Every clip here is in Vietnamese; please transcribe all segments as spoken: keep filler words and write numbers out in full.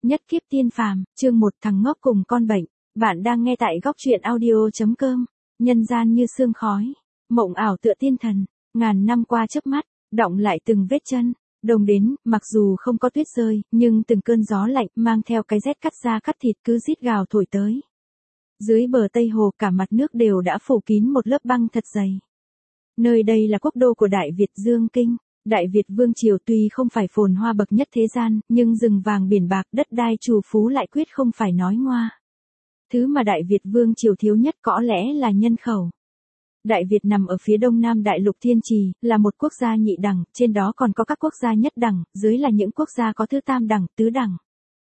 Nhất kiếp tiên phàm, chương một thằng ngốc cùng con bệnh. Bạn đang nghe tại góc truyện audio.com. Nhân gian như sương khói, mộng ảo tựa tiên thần, ngàn năm qua chớp mắt, đọng lại từng vết chân. Đông đến, mặc dù không có tuyết rơi, nhưng từng cơn gió lạnh mang theo cái rét cắt da cắt thịt cứ rít gào thổi tới. Dưới bờ Tây Hồ cả mặt nước đều đã phủ kín một lớp băng thật dày. Nơi đây là quốc đô của Đại Việt Dương Kinh. Đại Việt Vương Triều tuy không phải phồn hoa bậc nhất thế gian, nhưng rừng vàng biển bạc đất đai trù phú lại quyết không phải nói ngoa. Thứ mà Đại Việt Vương Triều thiếu nhất có lẽ là nhân khẩu. Đại Việt nằm ở phía đông nam đại lục Thiên Trì, là một quốc gia nhị đẳng, trên đó còn có các quốc gia nhất đẳng, dưới là những quốc gia có thứ tam đẳng, tứ đẳng.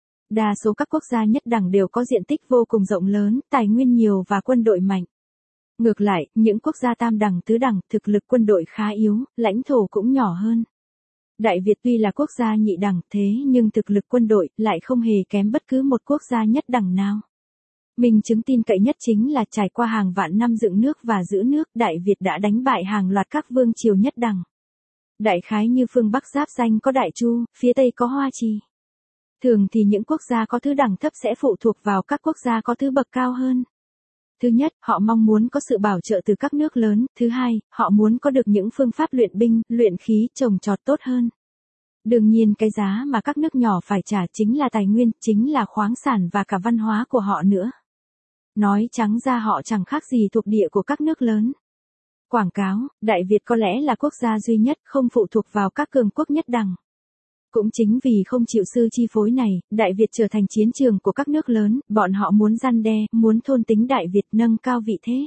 Đa số các quốc gia nhất đẳng đều có diện tích vô cùng rộng lớn, tài nguyên nhiều và quân đội mạnh. Ngược lại, những quốc gia tam đẳng tứ đẳng, thực lực quân đội khá yếu, lãnh thổ cũng nhỏ hơn. Đại Việt tuy là quốc gia nhị đẳng thế nhưng thực lực quân đội lại không hề kém bất cứ một quốc gia nhất đẳng nào. Minh chứng tin cậy nhất chính là trải qua hàng vạn năm dựng nước và giữ nước, Đại Việt đã đánh bại hàng loạt các vương triều nhất đẳng. Đại khái như phương Bắc giáp danh có Đại Chu, phía Tây có Hoa Trì. Thường thì những quốc gia có thứ đẳng thấp sẽ phụ thuộc vào các quốc gia có thứ bậc cao hơn. Thứ nhất, họ mong muốn có sự bảo trợ từ các nước lớn. Thứ hai, họ muốn có được những phương pháp luyện binh, luyện khí, trồng trọt tốt hơn. Đương nhiên cái giá mà các nước nhỏ phải trả chính là tài nguyên, chính là khoáng sản và cả văn hóa của họ nữa. Nói trắng ra họ chẳng khác gì thuộc địa của các nước lớn. Quảng cáo, Đại Việt có lẽ là quốc gia duy nhất không phụ thuộc vào các cường quốc nhất đẳng. Cũng chính vì không chịu sự chi phối này, Đại Việt trở thành chiến trường của các nước lớn, bọn họ muốn răn đe, muốn thôn tính Đại Việt nâng cao vị thế.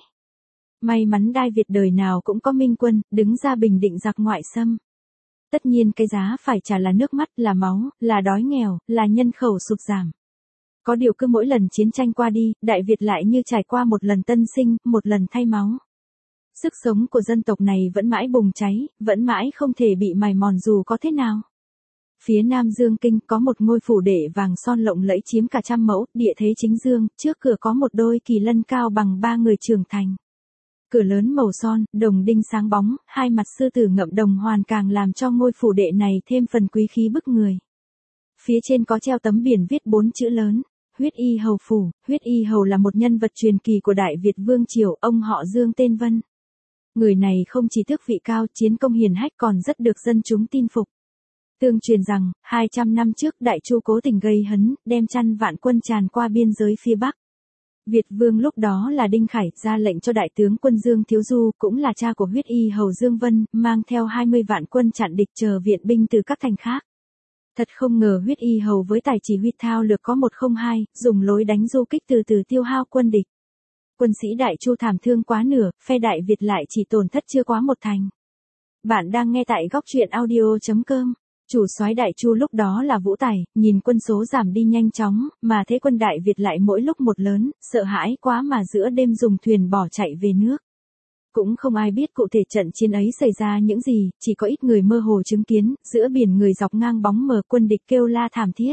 May mắn Đại Việt đời nào cũng có minh quân, đứng ra bình định giặc ngoại xâm. Tất nhiên cái giá phải trả là nước mắt, là máu, là đói nghèo, là nhân khẩu sụt giảm. Có điều cứ mỗi lần chiến tranh qua đi, Đại Việt lại như trải qua một lần tân sinh, một lần thay máu. Sức sống của dân tộc này vẫn mãi bùng cháy, vẫn mãi không thể bị mài mòn dù có thế nào. Phía Nam Dương Kinh có một ngôi phủ đệ vàng son lộng lẫy chiếm cả trăm mẫu, địa thế chính dương, trước cửa có một đôi kỳ lân cao bằng ba người trưởng thành. Cửa lớn màu son, đồng đinh sáng bóng, hai mặt sư tử ngậm đồng hoàn càng làm cho ngôi phủ đệ này thêm phần quý khí bức người. Phía trên có treo tấm biển viết bốn chữ lớn, Huyết Y Hầu Phủ. Huyết Y Hầu là một nhân vật truyền kỳ của Đại Việt Vương Triều, ông họ Dương tên Vân. Người này không chỉ tước vị cao, chiến công hiển hách còn rất được dân chúng tin phục. Tương truyền rằng, hai trăm năm trước Đại Chu cố tình gây hấn, đem chăn vạn quân tràn qua biên giới phía Bắc. Việt Vương lúc đó là Đinh Khải ra lệnh cho đại tướng quân Dương Thiếu Du, cũng là cha của Huyết Y Hầu Dương Vân, mang theo hai mươi vạn quân chặn địch chờ viện binh từ các thành khác. Thật không ngờ Huyết Y Hầu với tài chỉ huy thao lược có một không hai, dùng lối đánh du kích từ từ tiêu hao quân địch. Quân sĩ Đại Chu thảm thương quá nửa, phe Đại Việt lại chỉ tổn thất chưa quá một thành. Bạn đang nghe tại góc truyện audio.com. Chủ soái Đại Chu lúc đó là Vũ Tài, nhìn quân số giảm đi nhanh chóng, mà thế quân Đại Việt lại mỗi lúc một lớn, sợ hãi quá mà giữa đêm dùng thuyền bỏ chạy về nước. Cũng không ai biết cụ thể trận chiến ấy xảy ra những gì, chỉ có ít người mơ hồ chứng kiến, giữa biển người dọc ngang bóng mờ quân địch kêu la thảm thiết.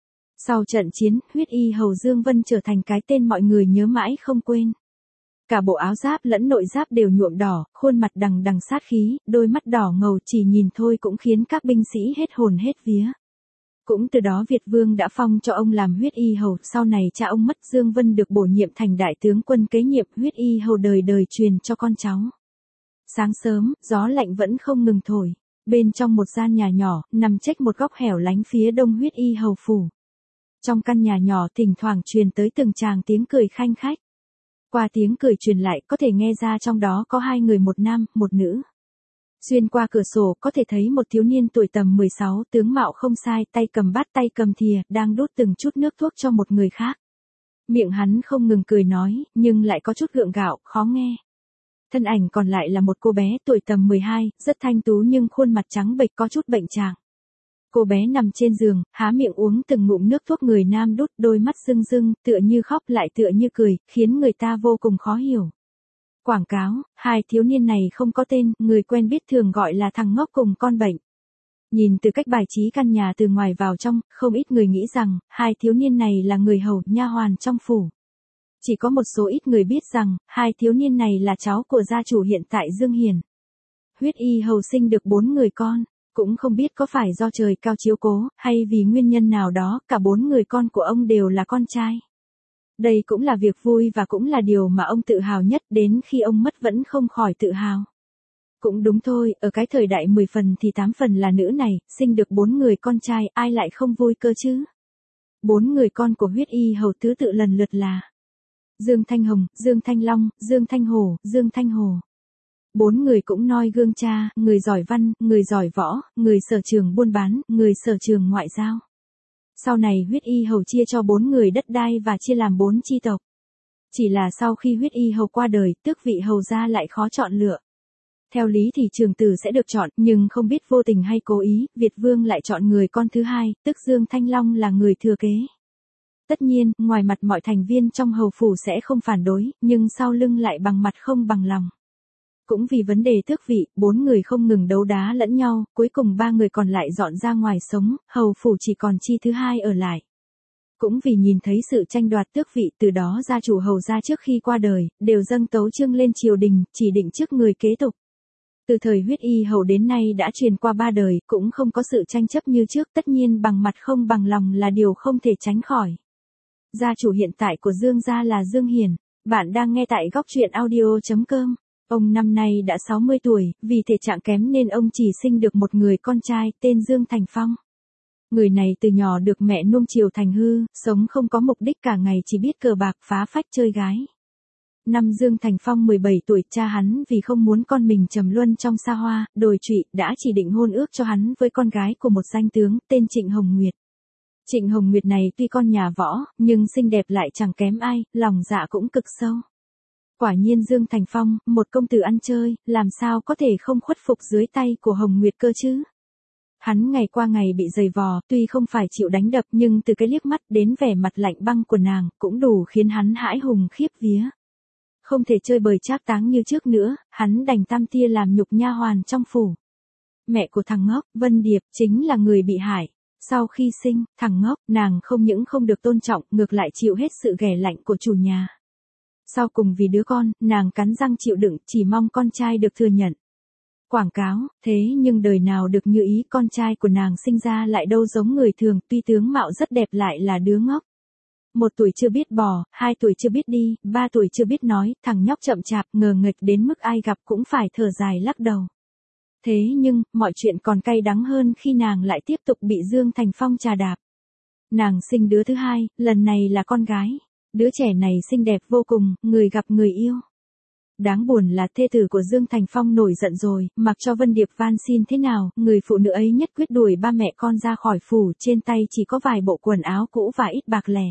Sau trận chiến, Huyết Y Hầu Dương Vân trở thành cái tên mọi người nhớ mãi không quên. Cả bộ áo giáp lẫn nội giáp đều nhuộm đỏ, khuôn mặt đằng đằng sát khí, đôi mắt đỏ ngầu chỉ nhìn thôi cũng khiến các binh sĩ hết hồn hết vía. Cũng từ đó Việt Vương đã phong cho ông làm Huyết Y Hầu, sau này cha ông mất Dương Vân được bổ nhiệm thành đại tướng quân kế nhiệm, Huyết Y Hầu đời đời truyền cho con cháu. Sáng sớm, gió lạnh vẫn không ngừng thổi. Bên trong một gian nhà nhỏ, nằm chệch một góc hẻo lánh phía đông Huyết Y Hầu phủ. Trong căn nhà nhỏ thỉnh thoảng truyền tới từng tràng tiếng cười khanh khách. Qua tiếng cười truyền lại có thể nghe ra trong đó có hai người, một nam, một nữ. Xuyên qua cửa sổ có thể thấy một thiếu niên tuổi tầm mười sáu, tướng mạo không sai, tay cầm bát tay cầm thìa, đang đút từng chút nước thuốc cho một người khác. Miệng hắn không ngừng cười nói, nhưng lại có chút gượng gạo, khó nghe. Thân ảnh còn lại là một cô bé tuổi tầm mười hai, rất thanh tú nhưng khuôn mặt trắng bệch có chút bệnh trạng. Cô bé nằm trên giường, há miệng uống từng ngụm nước thuốc người nam đút, đôi mắt rưng rưng, tựa như khóc lại tựa như cười, khiến người ta vô cùng khó hiểu. Quảng cáo, hai thiếu niên này không có tên, người quen biết thường gọi là thằng ngốc cùng con bệnh. Nhìn từ cách bài trí căn nhà từ ngoài vào trong, không ít người nghĩ rằng, hai thiếu niên này là người hầu, nha hoàn trong phủ. Chỉ có một số ít người biết rằng, hai thiếu niên này là cháu của gia chủ hiện tại Dương Hiền. Huyết Y Hầu sinh được bốn người con. Cũng không biết có phải do trời cao chiếu cố, hay vì nguyên nhân nào đó, cả bốn người con của ông đều là con trai. Đây cũng là việc vui và cũng là điều mà ông tự hào nhất, đến khi ông mất vẫn không khỏi tự hào. Cũng đúng thôi, ở cái thời đại mười phần thì tám phần là nữ này, sinh được bốn người con trai, ai lại không vui cơ chứ? Bốn người con của huyết y hầu thứ tự lần lượt là Dương Thanh Hồng, Dương Thanh Long, Dương Thanh Hổ, Dương Thanh Hồ. Bốn người cũng noi gương cha, người giỏi văn, người giỏi võ, người sở trường buôn bán, người sở trường ngoại giao. Sau này huyết y hầu chia cho bốn người đất đai và chia làm bốn chi tộc. Chỉ là sau khi huyết y hầu qua đời, tước vị hầu gia lại khó chọn lựa. Theo lý thì trường tử sẽ được chọn, nhưng không biết vô tình hay cố ý, Việt Vương lại chọn người con thứ hai, tức Dương Thanh Long là người thừa kế. Tất nhiên, ngoài mặt mọi thành viên trong hầu phủ sẽ không phản đối, nhưng sau lưng lại bằng mặt không bằng lòng. Cũng vì vấn đề tước vị, bốn người không ngừng đấu đá lẫn nhau, cuối cùng ba người còn lại dọn ra ngoài sống, hầu phủ chỉ còn chi thứ hai ở lại. Cũng vì nhìn thấy sự tranh đoạt tước vị, từ đó gia chủ hầu gia trước khi qua đời, đều dâng tấu chương lên triều đình, chỉ định trước người kế tục. Từ thời huyết y hầu đến nay đã truyền qua ba đời, cũng không có sự tranh chấp như trước, tất nhiên bằng mặt không bằng lòng là điều không thể tránh khỏi. Gia chủ hiện tại của Dương gia là Dương Hiền. Bạn đang nghe tại góc truyện audio chấm com. Ông năm nay đã sáu mươi tuổi, vì thể trạng kém nên ông chỉ sinh được một người con trai, tên Dương Thành Phong. Người này từ nhỏ được mẹ nuông chiều thành hư, sống không có mục đích, cả ngày chỉ biết cờ bạc phá phách chơi gái. Năm Dương Thành Phong mười bảy tuổi, cha hắn vì không muốn con mình trầm luân trong xa hoa, đồi trụy, đã chỉ định hôn ước cho hắn với con gái của một danh tướng, tên Trịnh Hồng Nguyệt. Trịnh Hồng Nguyệt này tuy con nhà võ, nhưng xinh đẹp lại chẳng kém ai, lòng dạ cũng cực sâu. Quả nhiên Dương Thành Phong, một công tử ăn chơi, làm sao có thể không khuất phục dưới tay của Hồng Nguyệt cơ chứ? Hắn ngày qua ngày bị giày vò, tuy không phải chịu đánh đập nhưng từ cái liếc mắt đến vẻ mặt lạnh băng của nàng, cũng đủ khiến hắn hãi hùng khiếp vía. Không thể chơi bời trác táng như trước nữa, hắn đành tam tia làm nhục nha hoàn trong phủ. Mẹ của thằng ngốc, Vân Điệp, chính là người bị hại. Sau khi sinh, thằng ngốc, nàng không những không được tôn trọng, ngược lại chịu hết sự ghẻ lạnh của chủ nhà. Sau cùng vì đứa con, nàng cắn răng chịu đựng, chỉ mong con trai được thừa nhận. Quảng cáo, thế nhưng đời nào được như ý, con trai của nàng sinh ra lại đâu giống người thường, tuy tướng mạo rất đẹp lại là đứa ngốc. Một tuổi chưa biết bò, hai tuổi chưa biết đi, ba tuổi chưa biết nói, thằng nhóc chậm chạp, ngờ nghệch đến mức ai gặp cũng phải thở dài lắc đầu. Thế nhưng, mọi chuyện còn cay đắng hơn khi nàng lại tiếp tục bị Dương Thành Phong trà đạp. Nàng sinh đứa thứ hai, lần này là con gái. Đứa trẻ này xinh đẹp vô cùng, người gặp người yêu. Đáng buồn là thê tử của Dương Thành Phong nổi giận rồi, mặc cho Vân Điệp van xin thế nào, người phụ nữ ấy nhất quyết đuổi ba mẹ con ra khỏi phủ, trên tay chỉ có vài bộ quần áo cũ và ít bạc lẻ.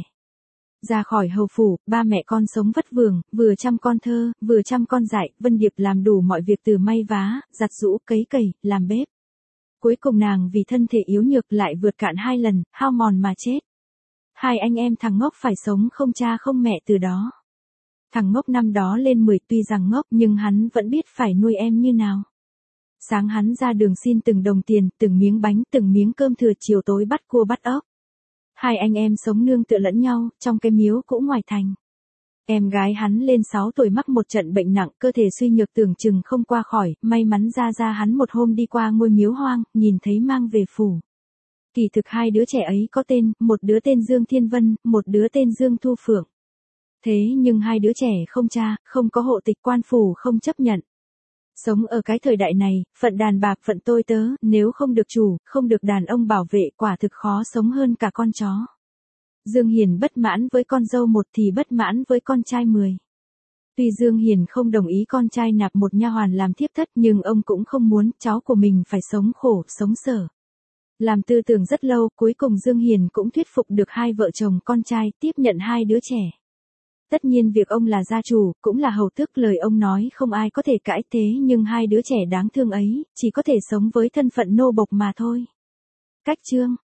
Ra khỏi hầu phủ, ba mẹ con sống vất vưởng, vừa chăm con thơ, vừa chăm con dại, Vân Điệp làm đủ mọi việc từ may vá, giặt giũ, cấy cày, làm bếp. Cuối cùng nàng vì thân thể yếu nhược lại vượt cạn hai lần, hao mòn mà chết. Hai anh em thằng ngốc phải sống không cha không mẹ từ đó. Thằng ngốc năm đó lên mười, tuy rằng ngốc nhưng hắn vẫn biết phải nuôi em như nào. Sáng hắn ra đường xin từng đồng tiền, từng miếng bánh, từng miếng cơm thừa, chiều tối bắt cua bắt ốc. Hai anh em sống nương tựa lẫn nhau, trong cái miếu cũ ngoài thành. Em gái hắn lên sáu tuổi mắc một trận bệnh nặng, cơ thể suy nhược tưởng chừng không qua khỏi, may mắn ra ra hắn một hôm đi qua ngôi miếu hoang, nhìn thấy mang về phủ. Kỳ thực hai đứa trẻ ấy có tên, một đứa tên Dương Thiên Vân, một đứa tên Dương Thu Phượng. Thế nhưng hai đứa trẻ không cha, không có hộ tịch, quan phủ không chấp nhận. Sống ở cái thời đại này, phận đàn bạc phận tôi tớ, nếu không được chủ, không được đàn ông bảo vệ, quả thực khó sống hơn cả con chó. Dương Hiền bất mãn với con dâu một thì bất mãn với con trai mười. Tuy Dương Hiền không đồng ý con trai nạp một nha hoàn làm thiếp thất, nhưng ông cũng không muốn cháu của mình phải sống khổ, sống sở. Làm tư tưởng rất lâu, cuối cùng Dương Hiền cũng thuyết phục được hai vợ chồng con trai tiếp nhận hai đứa trẻ. Tất nhiên việc ông là gia chủ, cũng là hầu tước, lời ông nói không ai có thể cãi, thế nhưng hai đứa trẻ đáng thương ấy, chỉ có thể sống với thân phận nô bộc mà thôi. Cách chương